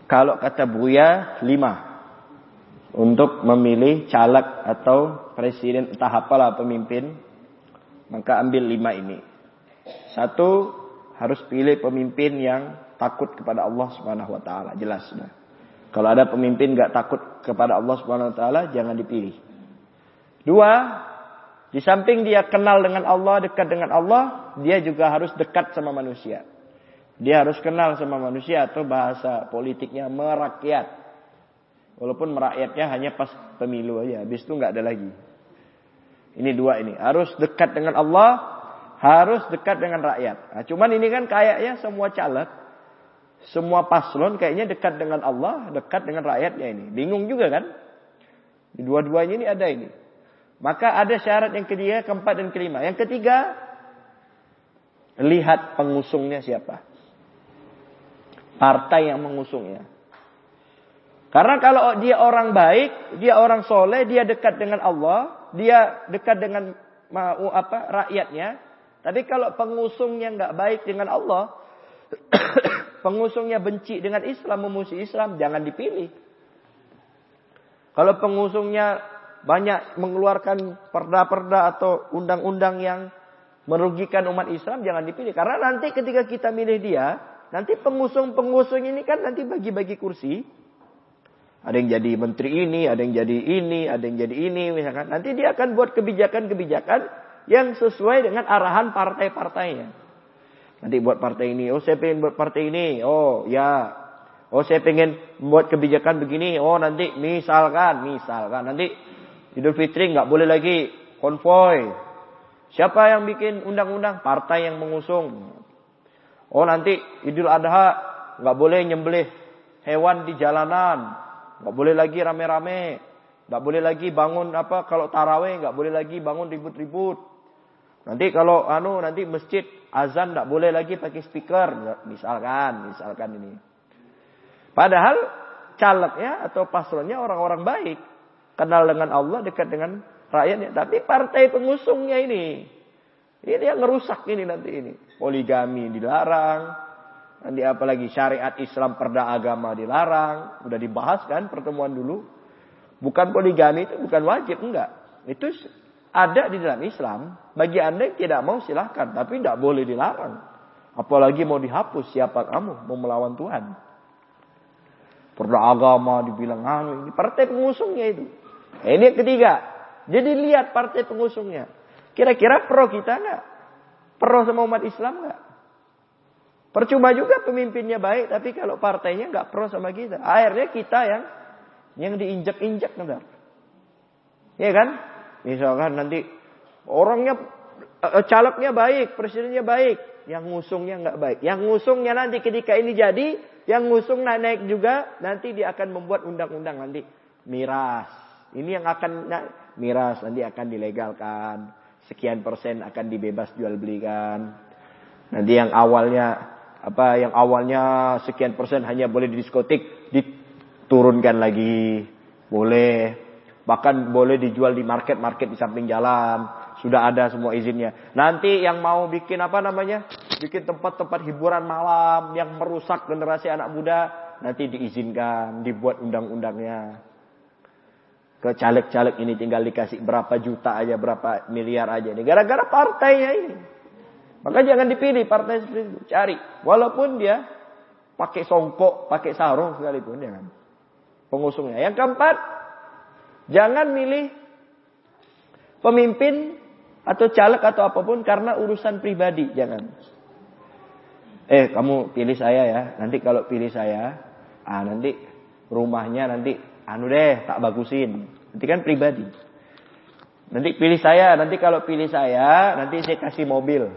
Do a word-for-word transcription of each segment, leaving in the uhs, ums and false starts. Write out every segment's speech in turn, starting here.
Kalau kata Buya, lima. Untuk memilih caleg atau presiden, entah apalah pemimpin, maka ambil lima ini. Satu, harus pilih pemimpin yang takut kepada Allah Subhanahu wa taala, jelas sudah. Kalau ada pemimpin enggak takut kepada Allah Subhanahu wa taala, jangan dipilih. Dua, di samping dia kenal dengan Allah, dekat dengan Allah, dia juga harus dekat sama manusia. Dia harus kenal sama manusia, atau bahasa politiknya merakyat. Walaupun merakyatnya hanya pas pemilu aja, habis itu enggak ada lagi. Ini dua ini, harus dekat dengan Allah, harus dekat dengan rakyat. Nah, cuman ini kan kayaknya semua caleg, semua paslon kayaknya dekat dengan Allah, dekat dengan rakyatnya ini. Bingung juga kan? Di dua-duanya ini ada ini. Maka ada syarat yang ketiga, keempat dan kelima. Yang ketiga, lihat pengusungnya siapa. Partai yang mengusungnya. Karena kalau dia orang baik, dia orang soleh, dia dekat dengan Allah, dia dekat dengan mau apa rakyatnya. Tapi kalau pengusungnya nggak baik dengan Allah, pengusungnya benci dengan Islam, memusuhi Islam, jangan dipilih. Kalau pengusungnya banyak mengeluarkan perda-perda atau undang-undang yang merugikan umat Islam, jangan dipilih. Karena nanti ketika kita milih dia, nanti pengusung-pengusung ini kan nanti bagi-bagi kursi. Ada yang jadi menteri ini, ada yang jadi ini, ada yang jadi ini, misalkan. Nanti dia akan buat kebijakan-kebijakan yang sesuai dengan arahan partai-partainya. Nanti buat partai ini, oh saya pengen buat partai ini, oh ya. Oh saya pengen buat kebijakan begini, oh nanti misalkan, misalkan. Nanti Idul Fitri nggak boleh lagi konvoy. Siapa yang bikin undang-undang? Partai yang mengusung. Oh nanti Idul Adha nggak boleh nyembelih hewan di jalanan, nggak boleh lagi rame-rame, nggak boleh lagi bangun apa kalau taraweh nggak boleh lagi bangun ribut-ribut. Nanti kalau anu nanti masjid azan nggak boleh lagi pakai speaker, misalkan, misalkan ini. Padahal calegnya atau paslonnya orang-orang baik, kenal dengan Allah, dekat dengan rakyatnya. Tapi partai pengusungnya ini, ini yang ngerusak ini nanti ini. Poligami dilarang, nanti apalagi syariat Islam perda agama dilarang. Udah dibahas kan pertemuan dulu. Bukan poligami itu bukan wajib, enggak. Itu ada di dalam Islam. Bagi anda yang tidak mau silahkan, tapi tidak boleh dilarang. Apalagi mau dihapus, siapa kamu mau melawan Tuhan? Perda agama dibilang anu, ini partai pengusungnya itu. Nah, ini yang ketiga. Jadi lihat partai pengusungnya. Kira-kira pro kita enggak? Pro sama umat Islam enggak? Percuma juga pemimpinnya baik, tapi kalau partainya enggak pro sama kita, akhirnya kita yang yang diinjak-injak benar. Ya kan? Misalkan nanti orangnya calegnya baik, presidennya baik, yang ngusungnya enggak baik. Yang ngusungnya nanti ketika ini jadi, yang ngusung naik-naik juga, nanti dia akan membuat undang-undang nanti miras. Ini yang akan miras nanti akan dilegalkan. Sekian persen akan dibebas jual belikan. Nanti yang awalnya apa yang awalnya sekian persen hanya boleh di diskotik, diturunkan lagi. Boleh. Bahkan boleh dijual di market-market di samping jalan. Sudah ada semua izinnya. Nanti yang mau bikin apa namanya? Bikin tempat-tempat hiburan malam yang merusak generasi anak muda, nanti diizinkan, dibuat undang-undangnya. Ke caleg-caleg ini tinggal dikasih berapa juta aja, berapa miliar aja. Ini gara-gara partainya ini. Maka jangan dipilih partai seperti itu. Cari. Walaupun dia pakai songkok, pakai sarung sekalipun. Jangan. Pengusungnya. Yang keempat, jangan milih pemimpin atau caleg atau apapun karena urusan pribadi. Jangan. Eh kamu pilih saya ya. Nanti kalau pilih saya, ah nanti rumahnya nanti anu deh tak bagusin. Nanti kan pribadi. Nanti pilih saya, nanti kalau pilih saya, nanti saya kasih mobil.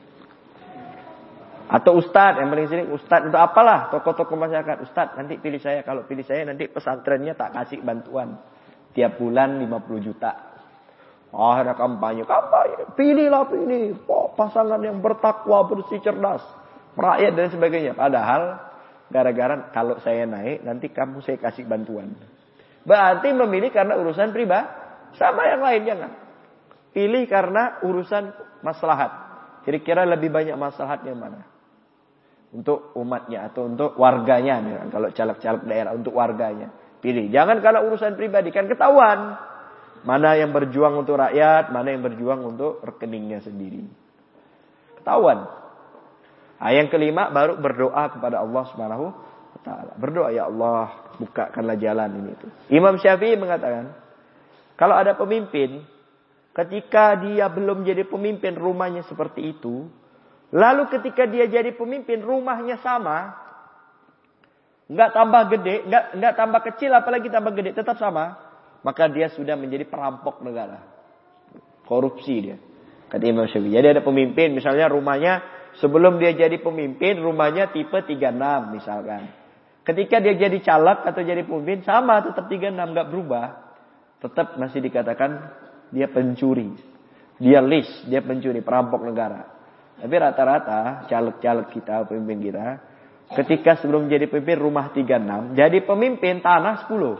Atau ustadz, yang paling sering ustadz untuk apalah, tokoh-tokoh masyarakat. Ustadz, nanti pilih saya, kalau pilih saya nanti pesantrennya tak kasih bantuan. Tiap bulan lima puluh juta. Oh, ada kampanye, kampanye. Pilihlah pilih. Oh, pasangan yang bertakwa, bersih, cerdas. Rakyat dan sebagainya. Padahal, gara-gara kalau saya naik, nanti kamu saya kasih bantuan. Berarti memilih karena urusan pribadi. Sama yang lain, jangan. Pilih karena urusan maslahat. Kira-kira lebih banyak maslahatnya mana? Untuk umatnya atau untuk warganya. Kalau caleg-caleg daerah untuk warganya. Pilih. Jangan kalau urusan pribadi. Kan ketahuan. Mana yang berjuang untuk rakyat. Mana yang berjuang untuk rekeningnya sendiri. Ketahuan. Nah, yang kelima baru berdoa kepada Allah Subhanahu wa taala. Berdoa, ya Allah, bukakanlah jalan ini itu. Imam Syafi'i mengatakan, kalau ada pemimpin, ketika dia belum jadi pemimpin rumahnya seperti itu, lalu ketika dia jadi pemimpin rumahnya sama, enggak tambah gede, enggak enggak tambah kecil apalagi tambah gede, tetap sama, maka dia sudah menjadi perampok negara. Korupsi dia. Kata Imam Syafi'i. Jadi ada pemimpin, misalnya rumahnya sebelum dia jadi pemimpin, rumahnya tipe tiga puluh enam misalkan. Ketika dia jadi caleg atau jadi pemimpin, sama tetap tiga puluh enam, enggak berubah. Tetap masih dikatakan dia pencuri. Dia list, dia pencuri, perampok negara. Tapi rata-rata caleg-caleg kita, pemimpin kita, ketika sebelum jadi pemimpin rumah tiga puluh enam, jadi pemimpin tanah sepuluh.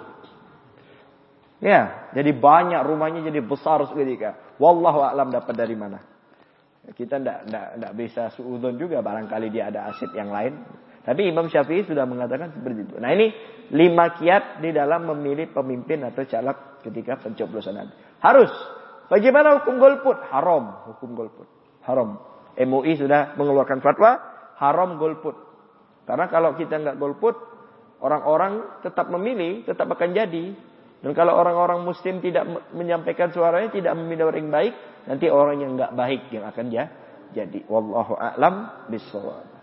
Ya, jadi banyak rumahnya, jadi besar seketika. Wallahu a'lam dapat dari mana. Kita tidak tidak tidak bisa suudzon juga, barangkali dia ada aset yang lain. Tapi Imam Syafi'i sudah mengatakan seperti itu. Nah, ini lima kiat di dalam memilih pemimpin atau caleg ketika pencoblosan. Harus. Bagaimana hukum golput? Haram hukum golput. Haram. M U I sudah mengeluarkan fatwa haram golput. Karena kalau kita nggak golput, orang-orang tetap memilih, tetap akan jadi. Dan kalau orang-orang muslim tidak menyampaikan suaranya, tidak memilih orang yang baik, nanti orang yang enggak baik yang akan jadi. Wallahu a'lam bishawab.